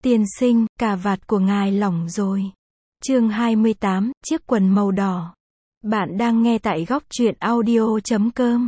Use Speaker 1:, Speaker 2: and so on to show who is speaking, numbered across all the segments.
Speaker 1: Tiên sinh, cà vạt của ngài lỏng rồi. Chương 28, chiếc quần màu đỏ. Bạn đang nghe tại góc truyện audio.com.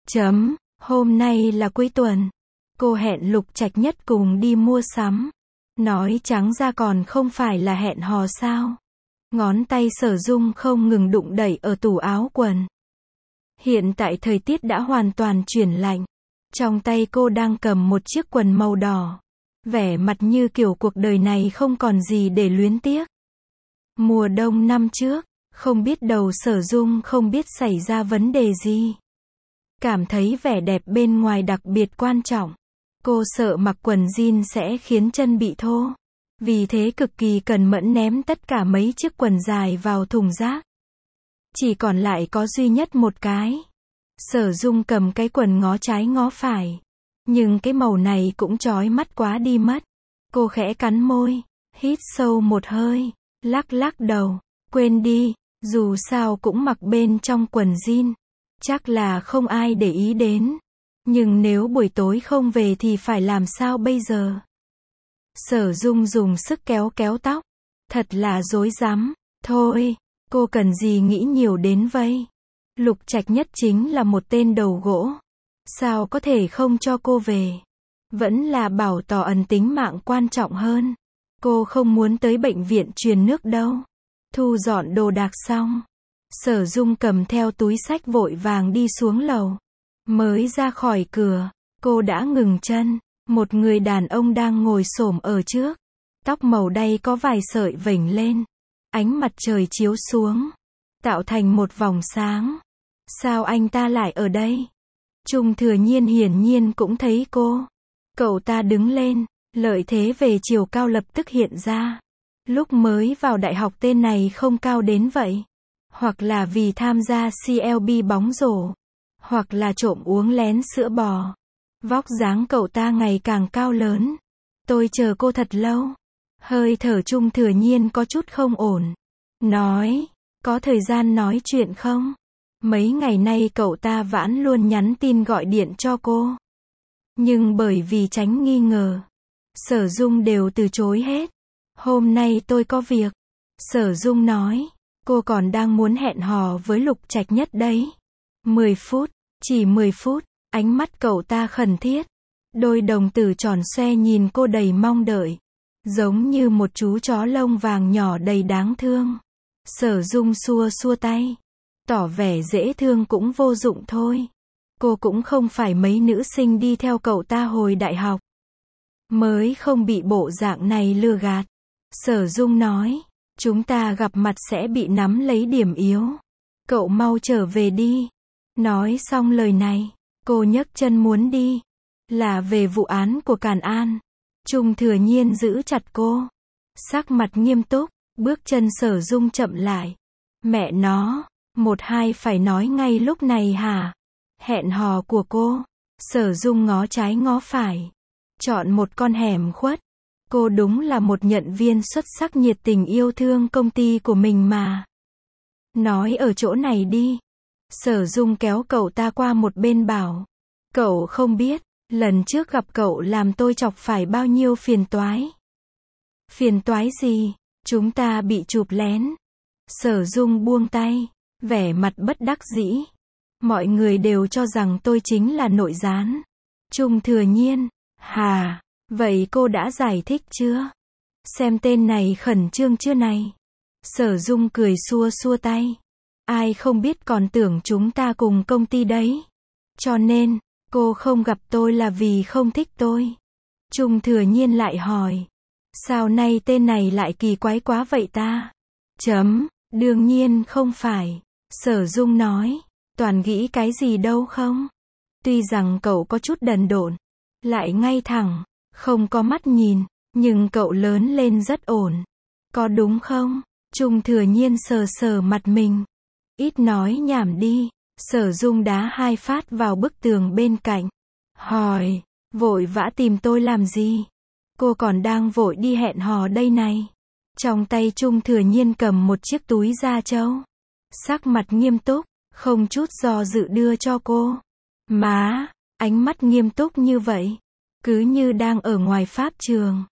Speaker 1: Hôm nay là cuối tuần. Cô hẹn Lục Trạch Nhất cùng đi mua sắm. Nói trắng ra còn không phải là hẹn hò sao. Ngón tay Sở Dung không ngừng đụng đẩy ở tủ áo quần. Hiện tại thời tiết đã hoàn toàn chuyển lạnh. Trong tay cô đang cầm một chiếc quần màu đỏ. Vẻ mặt như kiểu cuộc đời này không còn gì để luyến tiếc. Mùa đông năm trước, không biết đầu Sở Dung không biết xảy ra vấn đề gì. Cảm thấy vẻ đẹp bên ngoài đặc biệt quan trọng. Cô sợ mặc quần jean sẽ khiến chân bị thô. Vì thế cực kỳ cẩn mẫn ném tất cả mấy chiếc quần dài vào thùng rác. Chỉ còn lại có duy nhất một cái. Sở Dung cầm cái quần ngó trái ngó phải. Nhưng cái màu này cũng chói mắt quá đi mất. Cô khẽ cắn môi, hít sâu một hơi, lắc lắc đầu, quên đi, dù sao cũng mặc bên trong quần jean. Chắc là không ai để ý đến. Nhưng nếu buổi tối không về thì phải làm sao bây giờ? Sở Dung dùng sức kéo kéo tóc. Thật là rối rắm. Thôi, cô cần gì nghĩ nhiều đến vậy? Lục Trạch Nhất chính là một tên đầu gỗ. Sao có thể không cho cô về? Vẫn là bảo tỏ ân tính mạng quan trọng hơn. Cô không muốn tới bệnh viện truyền nước đâu. Thu dọn đồ đạc xong. Sở Dung cầm theo túi xách vội vàng đi xuống lầu. Mới ra khỏi cửa, cô đã ngừng chân. Một người đàn ông đang ngồi xổm ở trước. Tóc màu đay có vài sợi vểnh lên. Ánh mặt trời chiếu xuống, tạo thành một vòng sáng. Sao anh ta lại ở đây? Trung Thừa Nhiên hiển nhiên cũng thấy cô. Cậu ta đứng lên, lợi thế về chiều cao lập tức hiện ra. Lúc mới vào đại học tên này không cao đến vậy. Hoặc là vì tham gia CLB bóng rổ. Hoặc là trộm uống lén sữa bò. Vóc dáng cậu ta ngày càng cao lớn. Tôi chờ cô thật lâu. Hơi thở Trung Thừa Nhiên có chút không ổn. Nói, có thời gian nói chuyện không? Mấy ngày nay cậu ta vẫn luôn nhắn tin gọi điện cho cô. Nhưng bởi vì tránh nghi ngờ, Sở Dung đều từ chối hết. Hôm nay tôi có việc. Sở Dung nói, cô còn đang muốn hẹn hò với Lục Trạch Nhất đấy. 10 phút, chỉ 10 phút, ánh mắt cậu ta khẩn thiết. Đôi đồng tử tròn xoe nhìn cô đầy mong đợi. Giống như một chú chó lông vàng nhỏ đầy đáng thương. Sở Dung xua xua tay. Tỏ vẻ dễ thương cũng vô dụng thôi. Cô cũng không phải mấy nữ sinh đi theo cậu ta hồi đại học. Mới không bị bộ dạng này lừa gạt. Sở Dung nói, chúng ta gặp mặt sẽ bị nắm lấy điểm yếu. Cậu mau trở về đi. Nói xong lời này, cô nhấc chân muốn đi. Là về vụ án của Càn An. Trung Thừa Nhiên giữ chặt cô. Sắc mặt nghiêm túc, bước chân Sở Dung chậm lại. Mẹ nó, một hai phải nói ngay lúc này hả? Hẹn hò của cô. Sở Dung ngó trái ngó phải. Chọn một con hẻm khuất. Cô đúng là một nhận viên xuất sắc nhiệt tình yêu thương công ty của mình mà. Nói ở chỗ này đi. Sở Dung kéo cậu ta qua một bên bảo. Cậu không biết, lần trước gặp cậu làm tôi chọc phải bao nhiêu phiền toái. Phiền toái gì? Chúng ta bị chụp lén. Sở Dung buông tay, vẻ mặt bất đắc dĩ. Mọi người đều cho rằng tôi chính là nội gián. Trung Thừa Nhiên, hà, vậy cô đã giải thích chưa? Xem tên này khẩn trương chưa này? Sở Dung cười xua xua tay. Ai không biết còn tưởng chúng ta cùng công ty đấy. Cho nên, cô không gặp tôi là vì không thích tôi. Trung Thừa Nhiên lại hỏi. Sao nay tên này lại kỳ quái quá vậy ta? Đương nhiên không phải. Sở Dung nói. Toàn nghĩ cái gì đâu không? Tuy rằng cậu có chút đần độn, lại ngay thẳng, không có mắt nhìn, nhưng cậu lớn lên rất ổn. Có đúng không? Trung Thừa Nhiên sờ sờ mặt mình. Ít nói nhảm đi. Sở Dung đá hai phát vào bức tường bên cạnh. Hỏi, vội vã tìm tôi làm gì? Cô còn đang vội đi hẹn hò đây này. Trong tay Trung Thừa Nhiên cầm một chiếc túi da trâu. Sắc mặt nghiêm túc, không chút do dự đưa cho cô. Má, ánh mắt nghiêm túc như vậy. Cứ như đang ở ngoài pháp trường.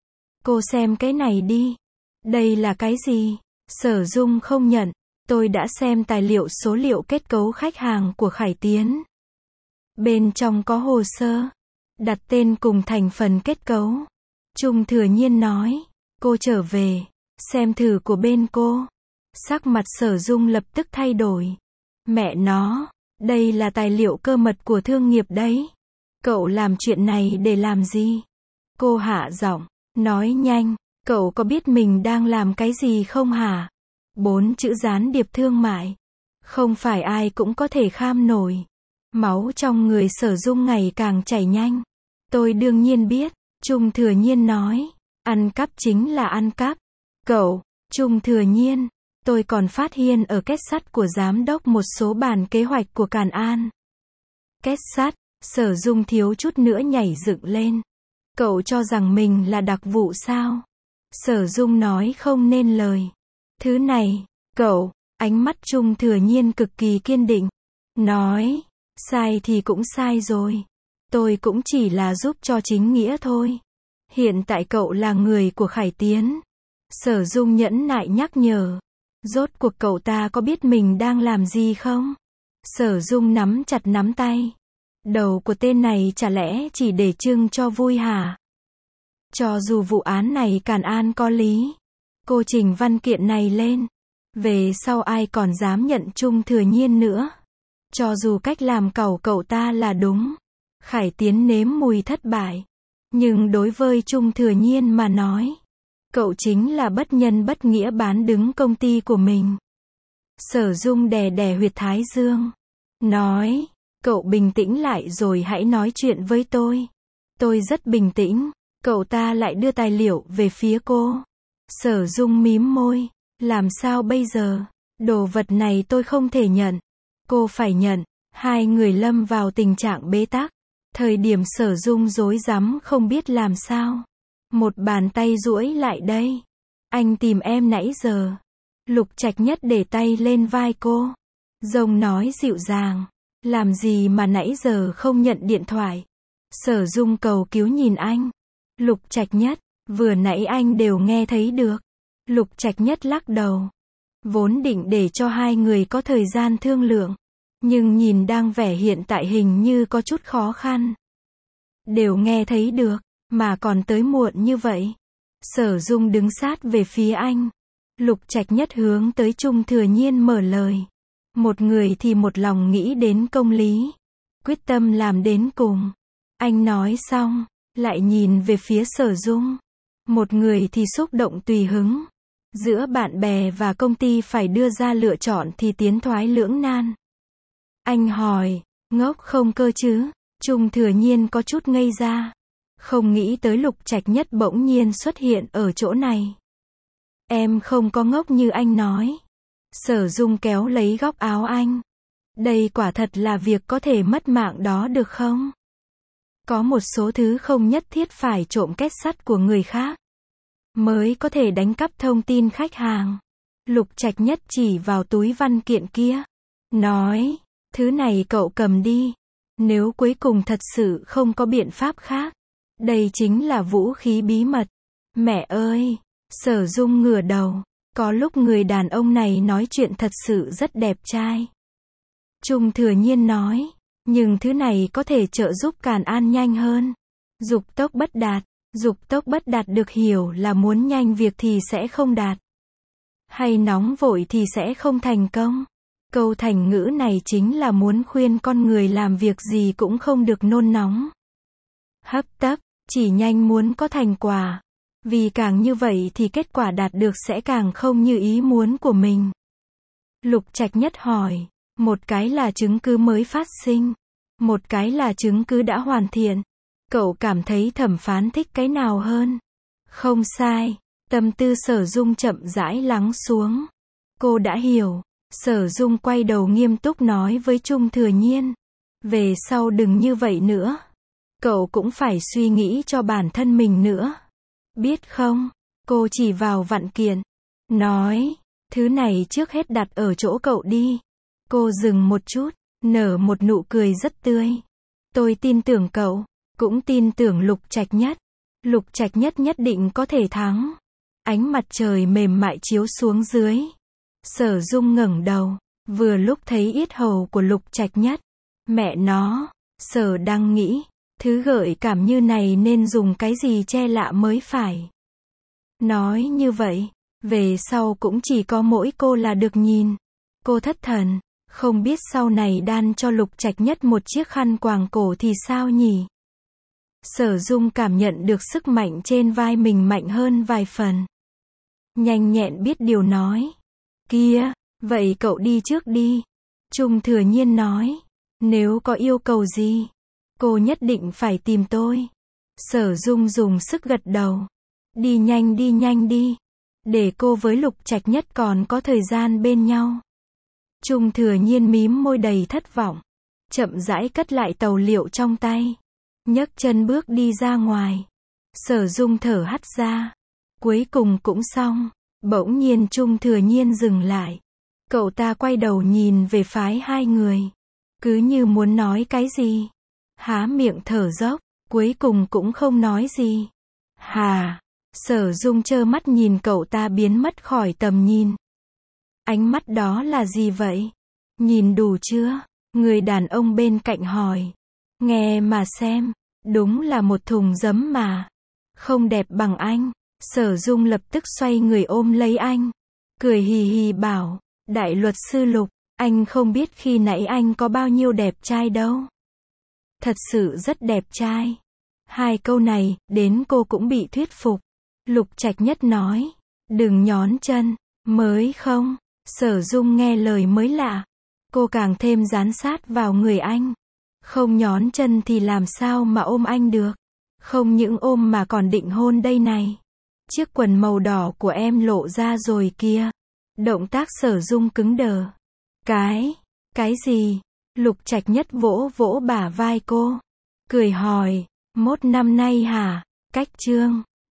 Speaker 1: Cô xem cái này đi. Đây là cái gì? Sở Dung không nhận. Tôi đã xem tài liệu số liệu kết cấu khách hàng của Khải Tiến. Bên trong có hồ sơ, đặt tên cùng thành phần kết cấu. Trung Thừa Nhiên nói, cô trở về, xem thử của bên cô. Sắc mặt Sở Dung lập tức thay đổi. Mẹ nó, đây là tài liệu cơ mật của thương nghiệp đấy. Cậu làm chuyện này để làm gì? Cô hạ giọng, nói nhanh, cậu có biết mình đang làm cái gì không hả? 4 chữ gián điệp thương mại. Không phải ai cũng có thể kham nổi. Máu trong người Sở Dung ngày càng chảy nhanh. Tôi đương nhiên biết, Trung Thừa Nhiên nói. Ăn cắp chính là ăn cắp. Cậu, Trung Thừa Nhiên, tôi còn phát hiện ở kết sắt của giám đốc một số bản kế hoạch của Càn An. Kết sắt, Sở Dung thiếu chút nữa nhảy dựng lên. Cậu cho rằng mình là đặc vụ sao? Sở Dung nói không nên lời. Thứ này, cậu, ánh mắt Trung Thừa Nhiên cực kỳ kiên định. Nói, sai thì cũng sai rồi. Tôi cũng chỉ là giúp cho chính nghĩa thôi. Hiện tại cậu là người của Khải Tiến. Sở Dung nhẫn nại nhắc nhở. Rốt cuộc cậu ta có biết mình đang làm gì không? Sở Dung nắm chặt nắm tay. Đầu của tên này chả lẽ chỉ để trưng cho vui hả? Cho dù vụ án này Càn An có lý, cô trình văn kiện này lên, về sau ai còn dám nhận Trung Thừa Nhiên nữa. Cho dù cách làm cậu ta là đúng, Khải Tiến nếm mùi thất bại. Nhưng đối với Trung Thừa Nhiên mà nói, cậu chính là bất nhân bất nghĩa bán đứng công ty của mình. Sở Dung đè đè huyệt thái dương. Nói, cậu bình tĩnh lại rồi hãy nói chuyện với tôi. Tôi rất bình tĩnh. Cậu ta lại đưa tài liệu về phía cô. Sở Dung mím môi. Làm sao bây giờ? Đồ vật này tôi không thể nhận. Cô phải nhận. Hai người lâm vào tình trạng bế tắc. Thời điểm Sở Dung rối rắm không biết làm sao. Một bàn tay duỗi lại đây. Anh tìm em nãy giờ. Lục Trạch Nhất để tay lên vai cô. Giọng nói dịu dàng. Làm gì mà nãy giờ không nhận điện thoại? Sở Dung cầu cứu nhìn anh. Lục Trạch Nhất, vừa nãy anh đều nghe thấy được. Lục Trạch Nhất lắc đầu. Vốn định để cho hai người có thời gian thương lượng. Nhưng nhìn đang vẻ hiện tại hình như có chút khó khăn. Đều nghe thấy được, mà còn tới muộn như vậy. Sở Dung đứng sát về phía anh. Lục Trạch Nhất hướng tới Trung Thừa Nhiên mở lời. Một người thì một lòng nghĩ đến công lý. Quyết tâm làm đến cùng. Anh nói xong, lại nhìn về phía Sở Dung. Một người thì xúc động tùy hứng. Giữa bạn bè và công ty phải đưa ra lựa chọn thì tiến thoái lưỡng nan. Anh hỏi, ngốc không cơ chứ? Trung Thừa Nhiên có chút ngây ra. Không nghĩ tới Lục Trạch Nhất bỗng nhiên xuất hiện ở chỗ này. Em không có ngốc như anh nói. Sở Dung kéo lấy góc áo anh. Đây quả thật là việc có thể mất mạng đó được không? Có một số thứ không nhất thiết phải trộm kết sắt của người khác mới có thể đánh cắp thông tin khách hàng. Lục Trạch Nhất chỉ vào túi văn kiện kia. Nói, thứ này cậu cầm đi. Nếu cuối cùng thật sự không có biện pháp khác. Đây chính là vũ khí bí mật. Mẹ ơi! Sở Dung ngửa đầu. Có lúc người đàn ông này nói chuyện thật sự rất đẹp trai. Trung Thừa Nhiên nói. Nhưng thứ này có thể trợ giúp Càn An nhanh hơn. Dục tốc bất đạt. Dục tốc bất đạt được hiểu là muốn nhanh việc thì sẽ không đạt. Hay nóng vội thì sẽ không thành công. Câu thành ngữ này chính là muốn khuyên con người làm việc gì cũng không được nôn nóng. Hấp tấp, chỉ nhanh muốn có thành quả. Vì càng như vậy thì kết quả đạt được sẽ càng không như ý muốn của mình. Lục Trạch Nhất hỏi, một cái là chứng cứ mới phát sinh, một cái là chứng cứ đã hoàn thiện. Cậu cảm thấy thẩm phán thích cái nào hơn? Không sai, tâm tư Sở Dung chậm rãi lắng xuống. Cô đã hiểu. Sở Dung quay đầu nghiêm túc nói với Trung Thừa Nhiên. Về sau đừng như vậy nữa. Cậu cũng phải suy nghĩ cho bản thân mình nữa. Biết không? Cô chỉ vào vạn kiện. Nói, thứ này trước hết đặt ở chỗ cậu đi. Cô dừng một chút, nở một nụ cười rất tươi. Tôi tin tưởng cậu, cũng tin tưởng Lục Trạch Nhất. Lục Trạch Nhất nhất định có thể thắng. Ánh mặt trời mềm mại chiếu xuống dưới. Sở Dung ngẩng đầu, vừa lúc thấy yết hầu của Lục Trạch Nhất. Mẹ nó, Sở đang nghĩ, thứ gợi cảm như này nên dùng cái gì che lạ mới phải. Nói như vậy, về sau cũng chỉ có mỗi cô là được nhìn. Cô thất thần, không biết sau này đan cho Lục Trạch Nhất một chiếc khăn quàng cổ thì sao nhỉ? Sở Dung cảm nhận được sức mạnh trên vai mình mạnh hơn vài phần. Nhanh nhẹn biết điều nói. Kia, vậy cậu đi trước đi. Trung Thừa Nhiên nói. Nếu có yêu cầu gì, cô nhất định phải tìm tôi. Sở Dung dùng sức gật đầu. Đi nhanh đi. Để cô với Lục Trạch Nhất còn có thời gian bên nhau. Trung Thừa Nhiên mím môi đầy thất vọng. Chậm rãi cất lại tàu liệu trong tay. Nhấc chân bước đi ra ngoài. Sở Dung thở hắt ra. Cuối cùng cũng xong. Bỗng nhiên Trung Thừa Nhiên dừng lại. Cậu ta quay đầu nhìn về phái hai người. Cứ như muốn nói cái gì. Há miệng thở dốc. Cuối cùng cũng không nói gì. Hà. Sở Dung trơ mắt nhìn cậu ta biến mất khỏi tầm nhìn. Ánh mắt đó là gì vậy? Nhìn đủ chưa? Người đàn ông bên cạnh hỏi. Nghe mà xem. Đúng là một thùng giấm mà. Không đẹp bằng anh. Sở Dung lập tức xoay người ôm lấy anh. Cười hì hì bảo. Đại luật sư Lục, anh không biết khi nãy anh có bao nhiêu đẹp trai đâu. Thật sự rất đẹp trai. Hai câu này, đến cô cũng bị thuyết phục. Lục Trạch Nhất nói. Đừng nhón chân. Mới không. Sở Dung nghe lời mới lạ. Cô càng thêm dán sát vào người anh. Không nhón chân thì làm sao mà ôm anh được. Không những ôm mà còn định hôn đây này. Chiếc quần màu đỏ của em lộ ra rồi kia. Động tác Sở Dung cứng đờ. Cái gì? Lục Trạch Nhất vỗ vỗ bả vai cô. Cười hỏi. Mốt năm nay hả? Cách chương.